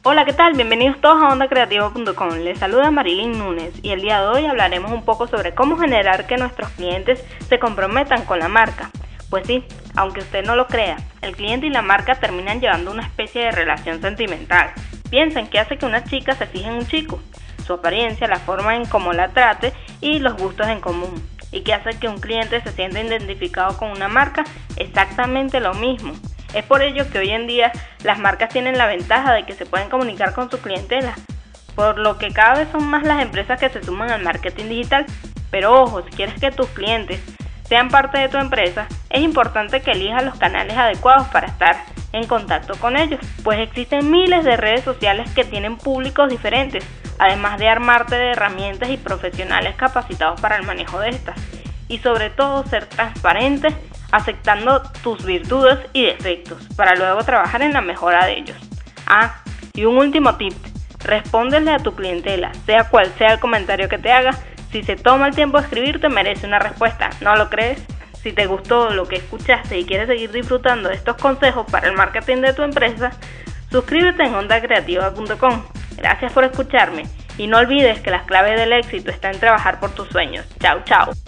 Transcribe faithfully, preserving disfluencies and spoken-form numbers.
Hola, ¿qué tal? Bienvenidos todos a onda creativa punto com. Les saluda Marilyn Núñez y el día de hoy hablaremos un poco sobre cómo generar que nuestros clientes se comprometan con la marca. Pues sí, aunque usted no lo crea, el cliente y la marca terminan llevando una especie de relación sentimental. Piensen qué hace que una chica se fije en un chico: su apariencia, la forma en cómo la trate y los gustos en común. ¿Y qué hace que un cliente se sienta identificado con una marca? Exactamente lo mismo. Es por ello que hoy en día las marcas tienen la ventaja de que se pueden comunicar con su clientela, por lo que cada vez son más las empresas que se suman al marketing digital. Pero ojo, si quieres que tus clientes sean parte de tu empresa, es importante que elijas los canales adecuados para estar en contacto con ellos, pues existen miles de redes sociales que tienen públicos diferentes, además de armarte de herramientas y profesionales capacitados para el manejo de estas, y sobre todo ser transparente, aceptando tus virtudes y defectos, para luego trabajar en la mejora de ellos. Ah, y un último tip: respóndele a tu clientela, sea cual sea el comentario que te haga. Si se toma el tiempo de escribirte, merece una respuesta, ¿no lo crees? Si te gustó lo que escuchaste y quieres seguir disfrutando de estos consejos para el marketing de tu empresa, suscríbete en onda creativa punto com. Gracias por escucharme y no olvides que las claves del éxito están en trabajar por tus sueños. Chao, chao.